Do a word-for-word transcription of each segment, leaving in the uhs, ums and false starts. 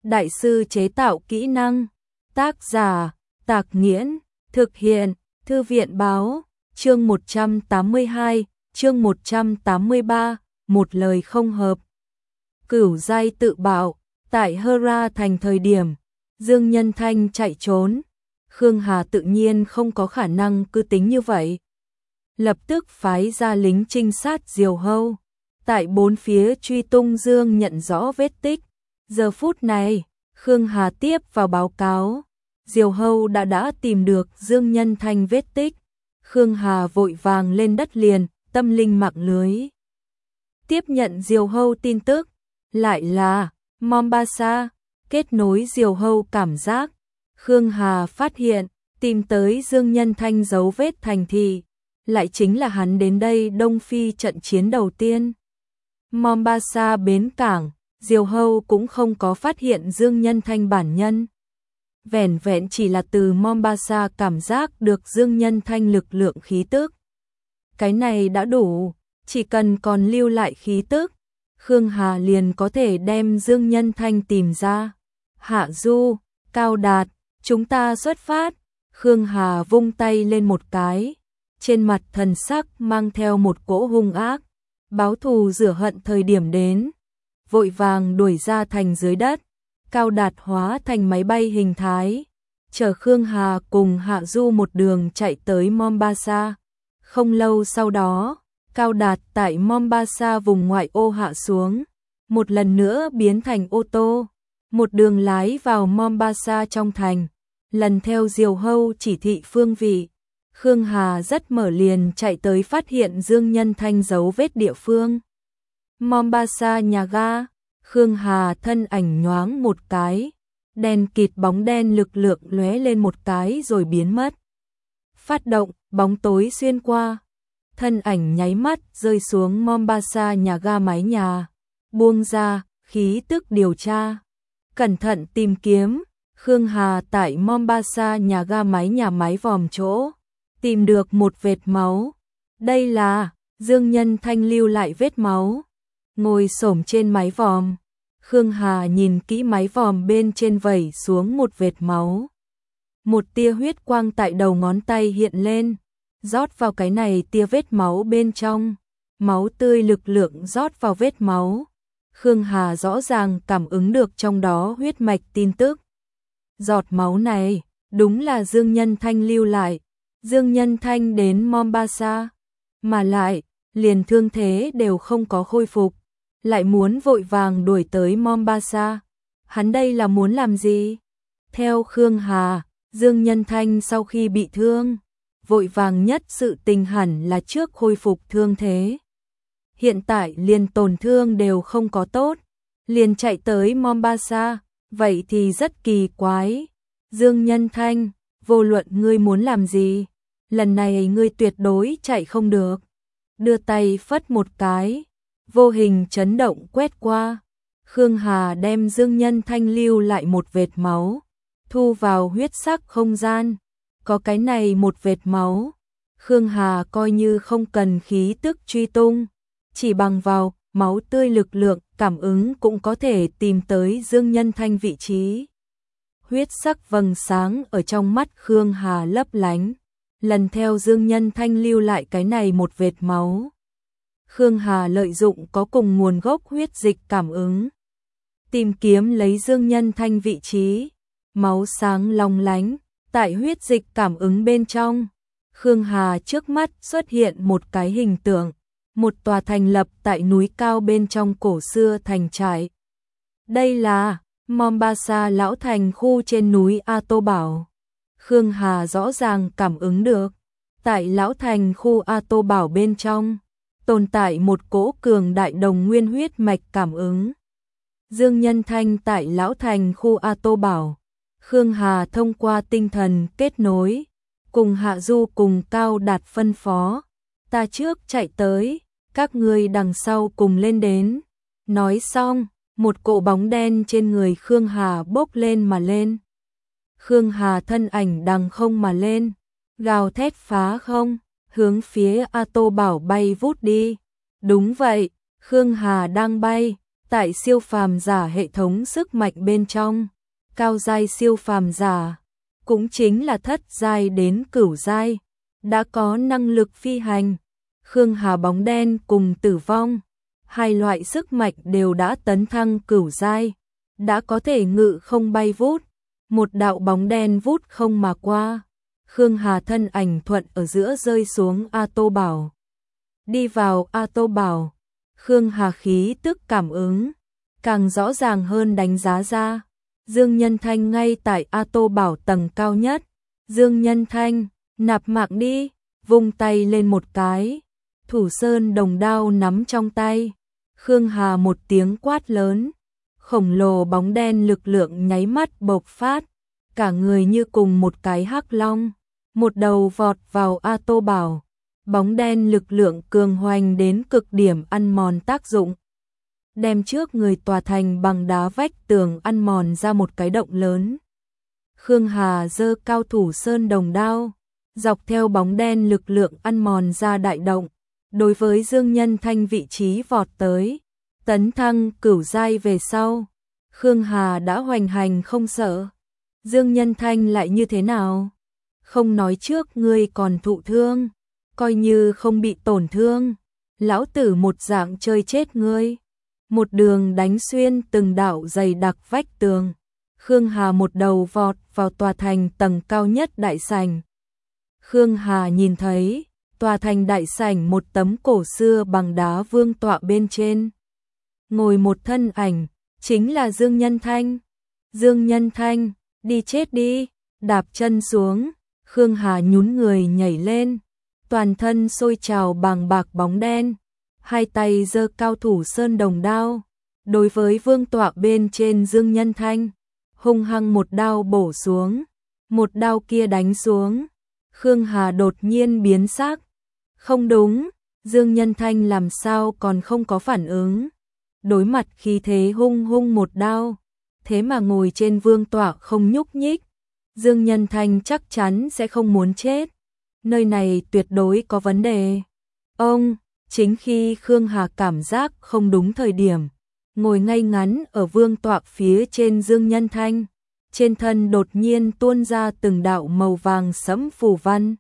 đại sư chế tạo kỹ năng. Tác giả, Tạc Nghiễn, thực hiện, Thư viện báo, chương một trăm tám mươi hai, chương một trăm tám mươi ba, một lời không hợp. Cửu giai tự bạo, tại Hera thành thời điểm, Dương Nhân Thanh chạy trốn. Khương Hà tự nhiên không có khả năng cứ tính như vậy. Lập tức phái ra lính trinh sát Diều Hâu. Tại bốn phía truy tung Dương nhận rõ vết tích. Giờ phút này, Khương Hà tiếp vào báo cáo. Diều Hâu đã đã tìm được Dương Nhân Thanh vết tích. Khương Hà vội vàng lên đất liền, tâm linh mạng lưới. Tiếp nhận Diều Hâu tin tức, lại là Mombasa, kết nối Diều Hâu cảm giác. Khương Hà phát hiện, tìm tới Dương Nhân Thanh dấu vết thành thị, lại chính là hắn đến đây Đông Phi trận chiến đầu tiên. Mombasa bến cảng, Diều Hâu cũng không có phát hiện Dương Nhân Thanh bản nhân. Vẻn vẹn chỉ là từ Mombasa cảm giác được Dương Nhân Thanh lực lượng khí tức. Cái này đã đủ, chỉ cần còn lưu lại khí tức, Khương Hà liền có thể đem Dương Nhân Thanh tìm ra. Hạ Du, Cao Đạt, chúng ta xuất phát. Khương Hà vung tay lên một cái, trên mặt thần sắc mang theo một cỗ hung ác, báo thù rửa hận thời điểm đến, vội vàng đuổi ra thành dưới đất. Cao Đạt hóa thành máy bay hình thái, chở Khương Hà cùng Hạ Du một đường chạy tới Mombasa. Không lâu sau đó, Cao Đạt tại Mombasa vùng ngoại ô hạ xuống, một lần nữa biến thành ô tô, một đường lái vào Mombasa trong thành. Lần theo Diều Hâu chỉ thị phương vị, Khương Hà rất mở liền chạy tới phát hiện Dương Nhân Thanh dấu vết địa phương. Mombasa nhà ga, Khương Hà thân ảnh nhoáng một cái, đèn kịt bóng đen lực lượng lóe lên một cái rồi biến mất. Phát động, bóng tối xuyên qua, thân ảnh nháy mắt rơi xuống Mombasa nhà ga mái nhà, buông ra, khí tức điều tra. Cẩn thận tìm kiếm, Khương Hà tại Mombasa nhà ga mái nhà mái vòm chỗ, tìm được một vệt máu. Đây là Dương Nhân Thanh lưu lại vết máu. Ngồi xổm trên mái vòm, Khương Hà nhìn kỹ mái vòm bên trên vẩy xuống một vệt máu. Một tia huyết quang tại đầu ngón tay hiện lên, rót vào cái này tia vết máu bên trong. Máu tươi lực lượng rót vào vết máu. Khương Hà rõ ràng cảm ứng được trong đó huyết mạch tin tức. Giọt máu này, đúng là Dương Nhân Thanh lưu lại. Dương Nhân Thanh đến Mombasa, mà lại, liền thương thế đều không có khôi phục, lại muốn vội vàng đuổi tới Mombasa. Hắn đây là muốn làm gì? Theo Khương Hà, Dương Nhân Thanh sau khi bị thương, vội vàng nhất sự tình hẳn là trước khôi phục thương thế. Hiện tại liền tổn thương đều không có tốt, liền chạy tới Mombasa, vậy thì rất kỳ quái. Dương Nhân Thanh, vô luận ngươi muốn làm gì, lần này ngươi tuyệt đối chạy không được. Đưa tay phất một cái, vô hình chấn động quét qua. Khương Hà đem Dương Nhân Thanh lưu lại một vệt máu, thu vào huyết sắc không gian. Có cái này một vệt máu, Khương Hà coi như không cần khí tức truy tung, chỉ bằng vào máu tươi lực lượng cảm ứng cũng có thể tìm tới Dương Nhân Thanh vị trí. Huyết sắc vầng sáng ở trong mắt Khương Hà lấp lánh, lần theo Dương Nhân Thanh lưu lại cái này một vệt máu. Khương Hà lợi dụng có cùng nguồn gốc huyết dịch cảm ứng, tìm kiếm lấy Dương Nhân Thanh vị trí. Máu sáng long lánh, tại huyết dịch cảm ứng bên trong, Khương Hà trước mắt xuất hiện một cái hình tượng, một tòa thành lập tại núi cao bên trong cổ xưa thành trại. Đây là Mombasa lão thành khu trên núi A Tô Bảo. Khương Hà rõ ràng cảm ứng được, tại lão thành khu A Tô Bảo bên trong, tồn tại một cỗ cường đại đồng nguyên huyết mạch cảm ứng. Dương Nhân Thanh tại lão thành khu A Tô Bảo, Khương Hà thông qua tinh thần kết nối, cùng Hạ Du cùng Cao Đạt phân phó, ta trước chạy tới, các ngươi đằng sau cùng lên đến. Nói xong, một cỗ bóng đen trên người Khương Hà bốc lên mà lên. Khương Hà thân ảnh đằng không mà lên, gào thét phá không, hướng phía A Tô Bảo bay vút đi. Đúng vậy, Khương Hà đang bay, tại siêu phàm giả hệ thống sức mạnh bên trong, cao giai siêu phàm giả, cũng chính là thất giai đến cửu giai, đã có năng lực phi hành. Khương Hà bóng đen cùng tử vong, hai loại sức mạnh đều đã tấn thăng cửu giai, đã có thể ngự không bay vút, một đạo bóng đen vút không mà qua. Khương Hà thân ảnh thuận ở giữa rơi xuống A Tô Bảo. Đi vào A Tô Bảo, Khương Hà khí tức cảm ứng, càng rõ ràng hơn đánh giá ra. Dương Nhân Thanh ngay tại A Tô Bảo tầng cao nhất. Dương Nhân Thanh, nạp mạng đi, vung tay lên một cái. Thủ sơn đồng đao nắm trong tay. Khương Hà một tiếng quát lớn. Khổng lồ bóng đen lực lượng nháy mắt bộc phát. Cả người như cùng một cái hắc long. Một đầu vọt vào A Tô Bảo. Bóng đen lực lượng cường hoành đến cực điểm ăn mòn tác dụng. Đem trước người tòa thành bằng đá vách tường ăn mòn ra một cái động lớn. Khương Hà giơ cao thủ sơn đồng đao, dọc theo bóng đen lực lượng ăn mòn ra đại động, đối với Dương Nhân Thanh vị trí vọt tới, tấn thăng cửu giai về sau. Khương Hà đã hoành hành không sợ. Dương Nhân Thanh lại như thế nào? Không nói trước ngươi còn thụ thương, coi như không bị tổn thương, lão tử một dạng chơi chết ngươi. Một đường đánh xuyên từng đạo dày đặc vách tường. Khương Hà một đầu vọt vào tòa thành tầng cao nhất đại sảnh. Khương Hà nhìn thấy, tòa thành đại sảnh một tấm cổ xưa bằng đá vương tọa bên trên. Ngồi một thân ảnh, chính là Dương Nhân Thanh. Dương Nhân Thanh, đi chết đi, đạp chân xuống. Khương Hà nhún người nhảy lên, toàn thân sôi trào bàng bạc bóng đen. Hai tay giơ cao thủ sơn đồng đao, đối với vương tọa bên trên Dương Nhân Thanh, hung hăng một đao bổ xuống, một đao kia đánh xuống. Khương Hà đột nhiên biến sắc, không đúng, Dương Nhân Thanh làm sao còn không có phản ứng. Đối mặt khí thế hung hung một đao, thế mà ngồi trên vương tọa không nhúc nhích. Dương Nhân Thanh chắc chắn sẽ không muốn chết, nơi này tuyệt đối có vấn đề. Ông Chính khi Khương Hà cảm giác không đúng thời điểm, ngồi ngay ngắn ở vương tọa phía trên Dương Nhân Thanh, trên thân đột nhiên tuôn ra từng đạo màu vàng sẫm phù văn.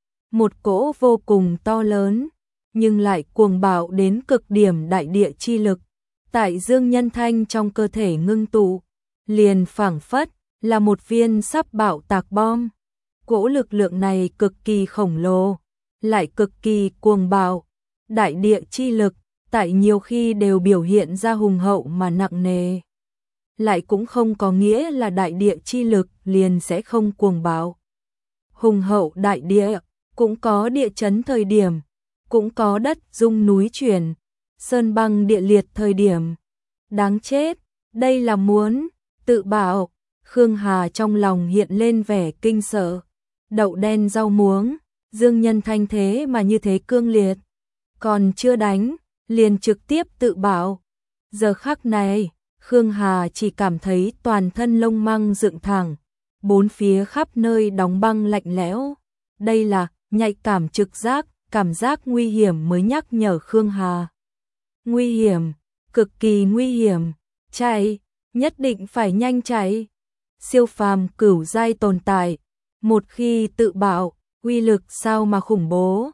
Một cỗ vô cùng to lớn, nhưng lại cuồng bạo đến cực điểm đại địa chi lực, tại Dương Nhân Thanh trong cơ thể ngưng tụ, liền phảng phất là một viên sắp bạo tạc bom. Cỗ lực lượng này cực kỳ khổng lồ, lại cực kỳ cuồng bạo. Đại địa chi lực, tại nhiều khi đều biểu hiện ra hùng hậu mà nặng nề. Lại cũng không có nghĩa là đại địa chi lực liền sẽ không cuồng bạo. Hùng hậu đại địa, cũng có địa chấn thời điểm, cũng có đất rung núi chuyển, sơn băng địa liệt thời điểm. Đáng chết, đây là muốn tự bảo. Khương Hà trong lòng hiện lên vẻ kinh sợ. Đậu đen rau muống, Dương Nhân Thanh thế mà như thế cương liệt. Còn chưa đánh, liền trực tiếp tự bảo. Giờ khắc này, Khương Hà chỉ cảm thấy toàn thân lông măng dựng thẳng, bốn phía khắp nơi đóng băng lạnh lẽo. Đây là nhạy cảm trực giác, cảm giác nguy hiểm mới nhắc nhở Khương Hà. Nguy hiểm, cực kỳ nguy hiểm, chạy, nhất định phải nhanh chạy. Siêu phàm cửu giai tồn tại, một khi tự bảo, uy lực sao mà khủng bố.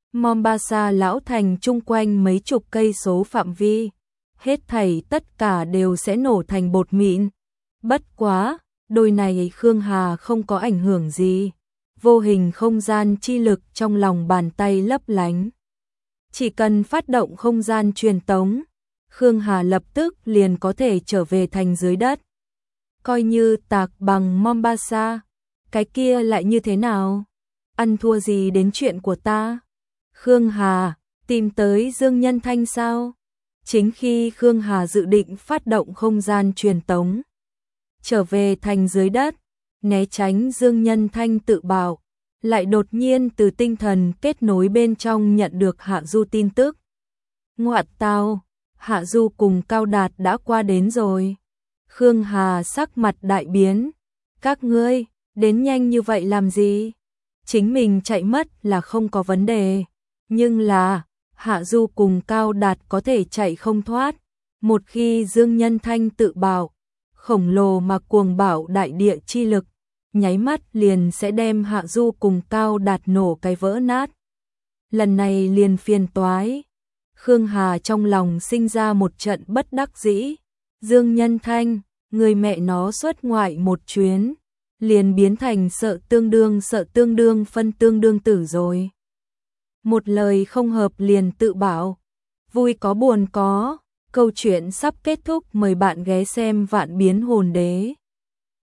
Mombasa lão thành chung quanh mấy chục cây số phạm vi, hết thảy tất cả đều sẽ nổ thành bột mịn. Bất quá, đôi này Khương Hà không có ảnh hưởng gì. Vô hình không gian chi lực trong lòng bàn tay lấp lánh. Chỉ cần phát động không gian truyền tống, Khương Hà lập tức liền có thể trở về thành dưới đất. Coi như tạc bằng Mombasa, cái kia lại như thế nào? Ăn thua gì đến chuyện của ta? Khương Hà, tìm tới Dương Nhân Thanh sao? Chính khi Khương Hà dự định phát động không gian truyền tống, trở về thành dưới đất, né tránh Dương Nhân Thanh tự bảo, lại đột nhiên từ tinh thần kết nối bên trong nhận được Hạ Du tin tức. Ngoại tao, Hạ Du cùng Cao Đạt đã qua đến rồi. Khương Hà sắc mặt đại biến. Các ngươi, đến nhanh như vậy làm gì? Chính mình chạy mất là không có vấn đề. Nhưng là, Hạ Du cùng Cao Đạt có thể chạy không thoát. Một khi Dương Nhân Thanh tự bảo, khổng lồ mà cuồng bạo đại địa chi lực, nháy mắt liền sẽ đem Hạ Du cùng Cao Đạt nổ cái vỡ nát. Lần này liền phiền toái. Khương Hà trong lòng sinh ra một trận bất đắc dĩ. Dương Nhân Thanh, người mẹ nó xuất ngoại một chuyến, liền biến thành sợ tương đương sợ tương đương phân tương đương tử rồi. Một lời không hợp liền tự bảo, vui có buồn có, câu chuyện sắp kết thúc, mời bạn ghé xem Vạn Biến Hồn Đế.